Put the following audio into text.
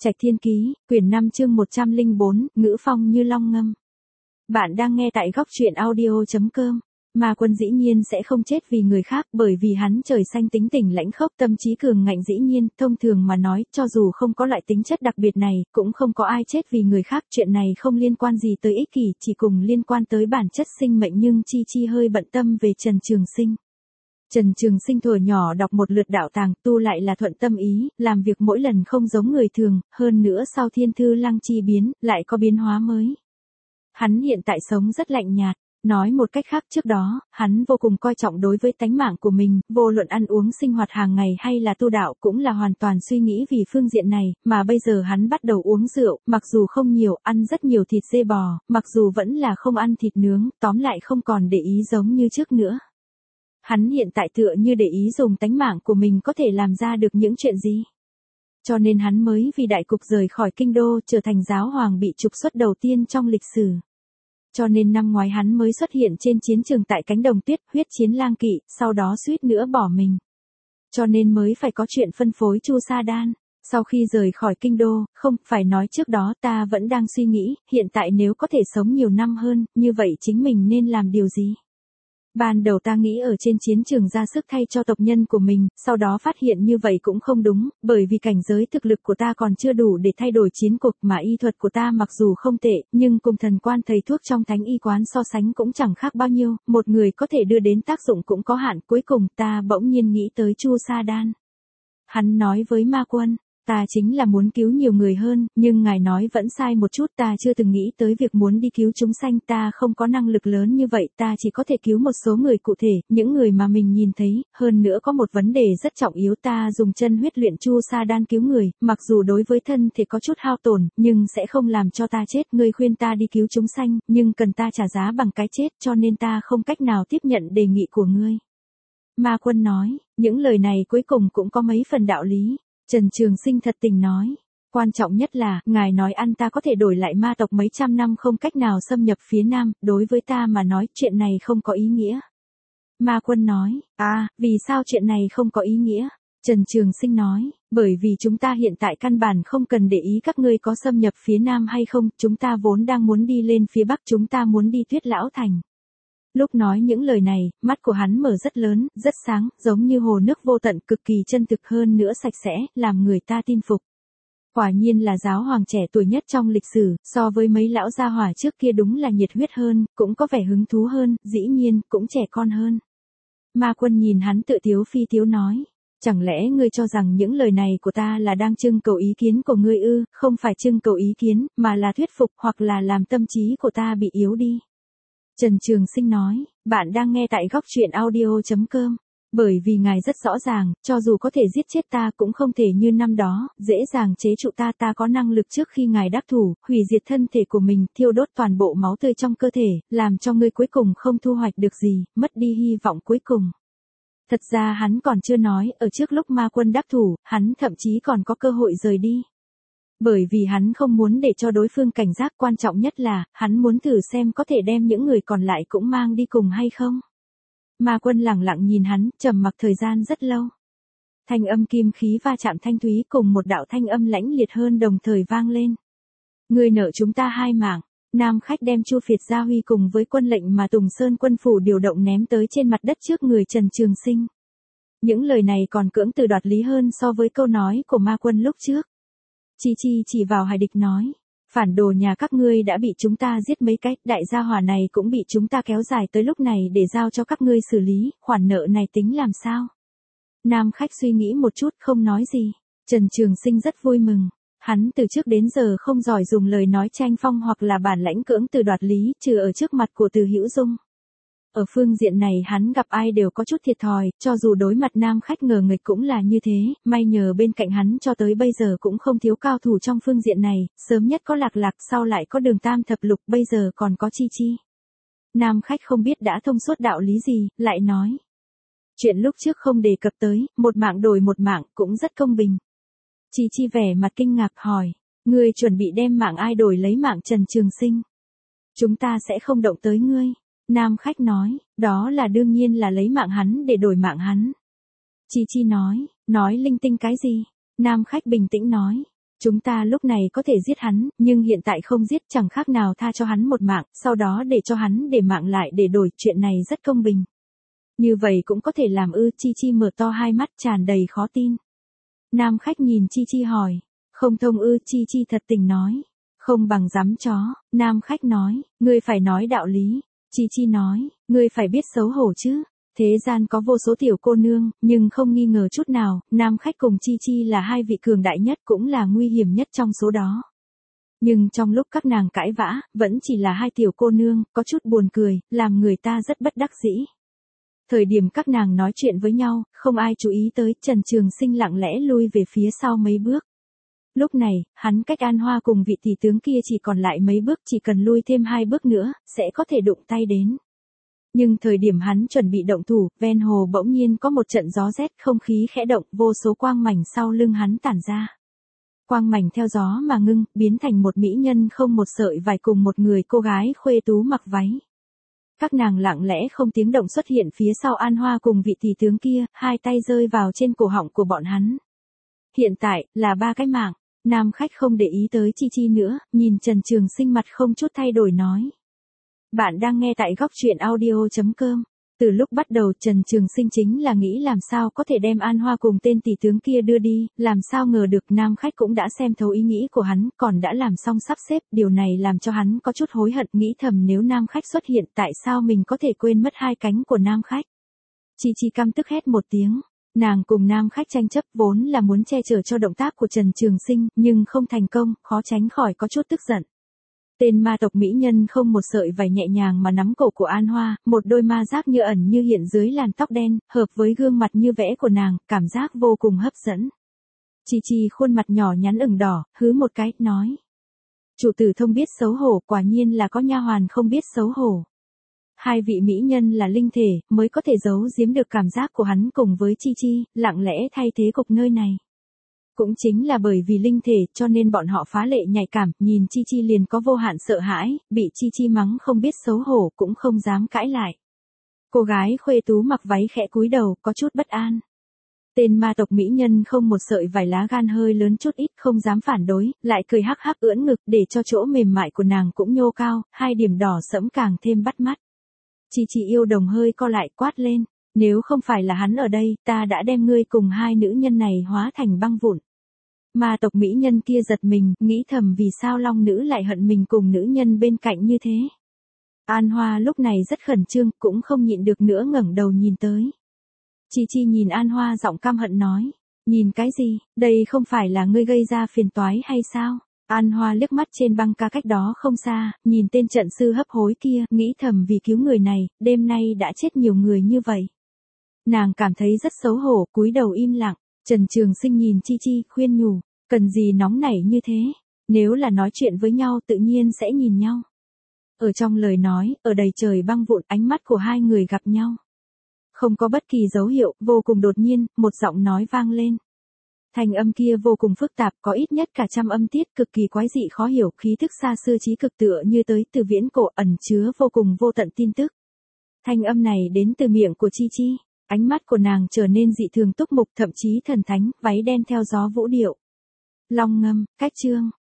Trạch Thiên Ký, quyển 5 chương 104, ngữ phong như long ngâm. Bạn đang nghe tại góc truyện audio.com. Ma Quân dĩ nhiên sẽ không chết vì người khác, bởi vì hắn trời xanh tính tình lãnh khốc, tâm trí cường ngạnh. Dĩ nhiên, thông thường mà nói, cho dù không có loại tính chất đặc biệt này, cũng không có ai chết vì người khác. Chuyện này không liên quan gì tới ích kỷ, chỉ cùng liên quan tới bản chất sinh mệnh. Nhưng Chi hơi bận tâm về Trần Trường Sinh. Trần Trường Sinh thuở nhỏ đọc một lượt đạo tàng, tu lại là thuận tâm ý, làm việc mỗi lần không giống người thường, hơn nữa sau Thiên Thư Lăng chi biến, lại có biến hóa mới. Hắn hiện tại sống rất lạnh nhạt, nói một cách khác, trước đó, hắn vô cùng coi trọng đối với tánh mạng của mình, vô luận ăn uống sinh hoạt hàng ngày hay là tu đạo cũng là hoàn toàn suy nghĩ vì phương diện này, mà bây giờ hắn bắt đầu uống rượu, mặc dù không nhiều, ăn rất nhiều thịt dê bò, mặc dù vẫn là không ăn thịt nướng, tóm lại không còn để ý giống như trước nữa. Hắn hiện tại tựa như để ý dùng tánh mạng của mình có thể làm ra được những chuyện gì. Cho nên hắn mới vì đại cục rời khỏi kinh đô, trở thành giáo hoàng bị trục xuất đầu tiên trong lịch sử. Cho nên năm ngoái hắn mới xuất hiện trên chiến trường tại cánh đồng tuyết, huyết chiến lang kỵ, sau đó suýt nữa bỏ mình. Cho nên mới phải có chuyện phân phối Chu Sa Đan. Sau khi rời khỏi kinh đô, không, phải nói trước đó ta vẫn đang suy nghĩ, hiện tại nếu có thể sống nhiều năm hơn, như vậy chính mình nên làm điều gì? Ban đầu ta nghĩ ở trên chiến trường ra sức thay cho tộc nhân của mình, sau đó phát hiện như vậy cũng không đúng, bởi vì cảnh giới thực lực của ta còn chưa đủ để thay đổi chiến cục, mà y thuật của ta mặc dù không tệ, nhưng cùng thần quan thầy thuốc trong thánh y quán so sánh cũng chẳng khác bao nhiêu, một người có thể đưa đến tác dụng cũng có hạn. Cuối cùng ta bỗng nhiên nghĩ tới Chu Sa Đan. Hắn nói với Ma Quân, ta chính là muốn cứu nhiều người hơn, nhưng ngài nói vẫn sai một chút, ta chưa từng nghĩ tới việc muốn đi cứu chúng sanh, ta không có năng lực lớn như vậy, ta chỉ có thể cứu một số người cụ thể, những người mà mình nhìn thấy, hơn nữa có một vấn đề rất trọng yếu, ta dùng chân huyết luyện Chu Sa Đan cứu người, mặc dù đối với thân thể có chút hao tổn, nhưng sẽ không làm cho ta chết, ngươi khuyên ta đi cứu chúng sanh, nhưng cần ta trả giá bằng cái chết, cho nên ta không cách nào tiếp nhận đề nghị của ngươi. Ma Quân nói, những lời này cuối cùng cũng có mấy phần đạo lý. Trần Trường Sinh thật tình nói, quan trọng nhất là, ngài nói ăn ta có thể đổi lại ma tộc mấy trăm năm không cách nào xâm nhập phía Nam, đối với ta mà nói chuyện này không có ý nghĩa. Ma Quân nói, vì sao chuyện này không có ý nghĩa? Trần Trường Sinh nói, bởi vì chúng ta hiện tại căn bản không cần để ý các ngươi có xâm nhập phía Nam hay không, chúng ta vốn đang muốn đi lên phía Bắc, chúng ta muốn đi Tuyết Lão Thành. Lúc nói những lời này, mắt của hắn mở rất lớn, rất sáng, giống như hồ nước vô tận, cực kỳ chân thực, hơn nữa sạch sẽ, làm người ta tin phục. Quả nhiên là giáo hoàng trẻ tuổi nhất trong lịch sử, so với mấy lão gia hỏa trước kia đúng là nhiệt huyết hơn, cũng có vẻ hứng thú hơn, dĩ nhiên, cũng trẻ con hơn. Ma Quân nhìn hắn tự tiếu phi tiếu nói, chẳng lẽ ngươi cho rằng những lời này của ta là đang trưng cầu ý kiến của ngươi ư? Không phải trưng cầu ý kiến, mà là thuyết phục, hoặc là làm tâm trí của ta bị yếu đi. Trần Trường Sinh nói, bạn đang nghe tại góc truyện audio.com. Bởi vì ngài rất rõ ràng, cho dù có thể giết chết ta cũng không thể như năm đó, dễ dàng chế trụ ta, ta có năng lực trước khi ngài đắc thủ, hủy diệt thân thể của mình, thiêu đốt toàn bộ máu tươi trong cơ thể, làm cho ngươi cuối cùng không thu hoạch được gì, mất đi hy vọng cuối cùng. Thật ra hắn còn chưa nói, ở trước lúc Ma Quân đắc thủ, hắn thậm chí còn có cơ hội rời đi. Bởi vì hắn không muốn để cho đối phương cảnh giác, quan trọng nhất là, hắn muốn thử xem có thể đem những người còn lại cũng mang đi cùng hay không. Ma Quân lẳng lặng nhìn hắn, trầm mặc thời gian rất lâu. Thanh âm kim khí va chạm thanh thúy cùng một đạo thanh âm lãnh liệt hơn đồng thời vang lên. Ngươi nợ chúng ta 2 mạng. Nam Khách đem Chu Phiệt Gia Huy cùng với quân lệnh mà Tùng Sơn quân phủ điều động ném tới trên mặt đất trước người Trần Trường Sinh. Những lời này còn cưỡng từ đoạt lý hơn so với câu nói của Ma Quân lúc trước. Chi chỉ vào Hải Địch nói, phản đồ nhà các ngươi đã bị chúng ta giết mấy cách, đại gia hỏa này cũng bị chúng ta kéo dài tới lúc này để giao cho các ngươi xử lý, khoản nợ này tính làm sao? Nam Khách suy nghĩ một chút không nói gì. Trần Trường Sinh rất vui mừng, hắn từ trước đến giờ không giỏi dùng lời nói tranh phong hoặc là bản lãnh cưỡng từ đoạt lý, trừ ở trước mặt của Từ Hữu Dung. Ở phương diện này hắn gặp ai đều có chút thiệt thòi, cho dù đối mặt Nam Khách ngờ nghịch cũng là như thế, may nhờ bên cạnh hắn cho tới bây giờ cũng không thiếu cao thủ trong phương diện này, sớm nhất có Lạc Lạc, sau lại có Đường Tam Thập Lục, bây giờ còn có Chi. Nam Khách không biết đã thông suốt đạo lý gì, lại nói. Chuyện lúc trước không đề cập tới, một mạng đổi một mạng, cũng rất công bình. Chi vẻ mặt kinh ngạc hỏi, ngươi chuẩn bị đem mạng ai đổi lấy mạng Trần Trường Sinh? Chúng ta sẽ không động tới ngươi. Nam Khách nói, đó là đương nhiên là lấy mạng hắn để đổi mạng hắn. Chi nói linh tinh cái gì? Nam Khách bình tĩnh nói, Chúng ta lúc này có thể giết hắn, nhưng hiện tại không giết chẳng khác nào tha cho hắn một mạng, sau đó để cho hắn để mạng lại để đổi, chuyện này rất công bình. Như vậy cũng có thể làm ư? Chi Chi mở to hai mắt tràn đầy khó tin. Nam khách nhìn Chi Chi hỏi, không thông ư? Chi Chi thật tình nói, không bằng dám chó. Nam khách nói, ngươi phải nói đạo lý. Chi Chi nói, ngươi phải biết xấu hổ chứ. Thế gian có vô số tiểu cô nương, nhưng không nghi ngờ chút nào, Nam khách cùng Chi Chi là hai vị cường đại nhất cũng là nguy hiểm nhất trong số đó. Nhưng trong lúc các nàng cãi vã, vẫn chỉ là hai tiểu cô nương, có chút buồn cười, làm người ta rất bất đắc dĩ. Thời điểm các nàng nói chuyện với nhau, không ai chú ý tới, Trần Trường Sinh lặng lẽ lui về phía sau mấy bước. Lúc này, hắn cách An Hoa cùng vị tỷ tướng kia chỉ còn lại mấy bước, chỉ cần lui thêm 2 bước nữa, sẽ có thể đụng tay đến. Nhưng thời điểm hắn chuẩn bị động thủ, ven hồ bỗng nhiên có một trận gió rét, không khí khẽ động, vô số quang mảnh sau lưng hắn tản ra. Quang mảnh theo gió mà ngưng, biến thành một mỹ nhân không một sợi vải cùng một người cô gái khuê tú mặc váy. Các nàng lặng lẽ không tiếng động xuất hiện phía sau An Hoa cùng vị tỷ tướng kia, hai tay rơi vào trên cổ họng của bọn hắn. Hiện tại, là 3 cái mạng. Nam khách không để ý tới Chi Chi nữa, nhìn Trần Trường Sinh mặt không chút thay đổi nói. Bạn đang nghe tại góc truyện audio.com. Từ lúc bắt đầu Trần Trường Sinh chính là nghĩ làm sao có thể đem An Hoa cùng tên tỷ tướng kia đưa đi, làm sao ngờ được Nam khách cũng đã xem thấu ý nghĩ của hắn, còn đã làm xong sắp xếp, điều này làm cho hắn có chút hối hận, nghĩ thầm nếu Nam khách xuất hiện tại sao mình có thể quên mất 2 cánh của Nam khách. Chi Chi căm tức hét một tiếng. Nàng cùng Nam khách tranh chấp vốn là muốn che chở cho động tác của Trần Trường Sinh, nhưng không thành công, khó tránh khỏi có chút tức giận. Tên ma tộc mỹ nhân không một sợi vải nhẹ nhàng mà nắm cổ của An Hoa, một đôi ma giác như ẩn như hiện dưới làn tóc đen, hợp với gương mặt như vẽ của nàng, cảm giác vô cùng hấp dẫn. Chi Chi khuôn mặt nhỏ nhắn ửng đỏ, hứ một cái, nói. Chủ tử thông biết xấu hổ, quả nhiên là có nha hoàn không biết xấu hổ. 2 vị mỹ nhân là linh thể, mới có thể giấu giếm được cảm giác của hắn cùng với Chi Chi, lặng lẽ thay thế cục nơi này. Cũng chính là bởi vì linh thể, cho nên bọn họ phá lệ nhạy cảm, nhìn Chi Chi liền có vô hạn sợ hãi, bị Chi Chi mắng không biết xấu hổ cũng không dám cãi lại. Cô gái khuê tú mặc váy khẽ cúi đầu, có chút bất an. Tên ma tộc mỹ nhân không một sợi vải lá gan hơi lớn chút ít, không dám phản đối, lại cười hắc hắc ưỡn ngực để cho chỗ mềm mại của nàng cũng nhô cao, 2 điểm đỏ sẫm càng thêm bắt mắt. Chi Chi yêu đồng hơi co lại quát lên, nếu không phải là hắn ở đây, ta đã đem ngươi cùng 2 nữ nhân này hóa thành băng vụn. Ma tộc mỹ nhân kia giật mình, nghĩ thầm vì sao long nữ lại hận mình cùng nữ nhân bên cạnh như thế. An Hoa lúc này rất khẩn trương, cũng không nhịn được nữa ngẩng đầu nhìn tới. Chi Chi nhìn An Hoa giọng căm hận nói, nhìn cái gì, đây không phải là ngươi gây ra phiền toái hay sao? An Hoa liếc mắt trên băng ca cách đó không xa, nhìn tên trận sư hấp hối kia, nghĩ thầm vì cứu người này, đêm nay đã chết nhiều người như vậy. Nàng cảm thấy rất xấu hổ, cúi đầu im lặng. Trần Trường Sinh nhìn Chi Chi, khuyên nhủ, cần gì nóng nảy như thế, nếu là nói chuyện với nhau tự nhiên sẽ nhìn nhau. Ở trong lời nói, ở đầy trời băng vụn, ánh mắt của 2 người gặp nhau. Không có bất kỳ dấu hiệu, vô cùng đột nhiên, một giọng nói vang lên. Thanh âm kia vô cùng phức tạp, có ít nhất cả 100 âm tiết, cực kỳ quái dị khó hiểu, khí thức xa xưa chí cực tựa như tới từ viễn cổ, ẩn chứa vô cùng vô tận tin tức. Thanh âm này đến từ miệng của Chi Chi, ánh mắt của nàng trở nên dị thường túc mục, thậm chí thần thánh, váy đen theo gió vũ điệu. Long ngâm, cách chương.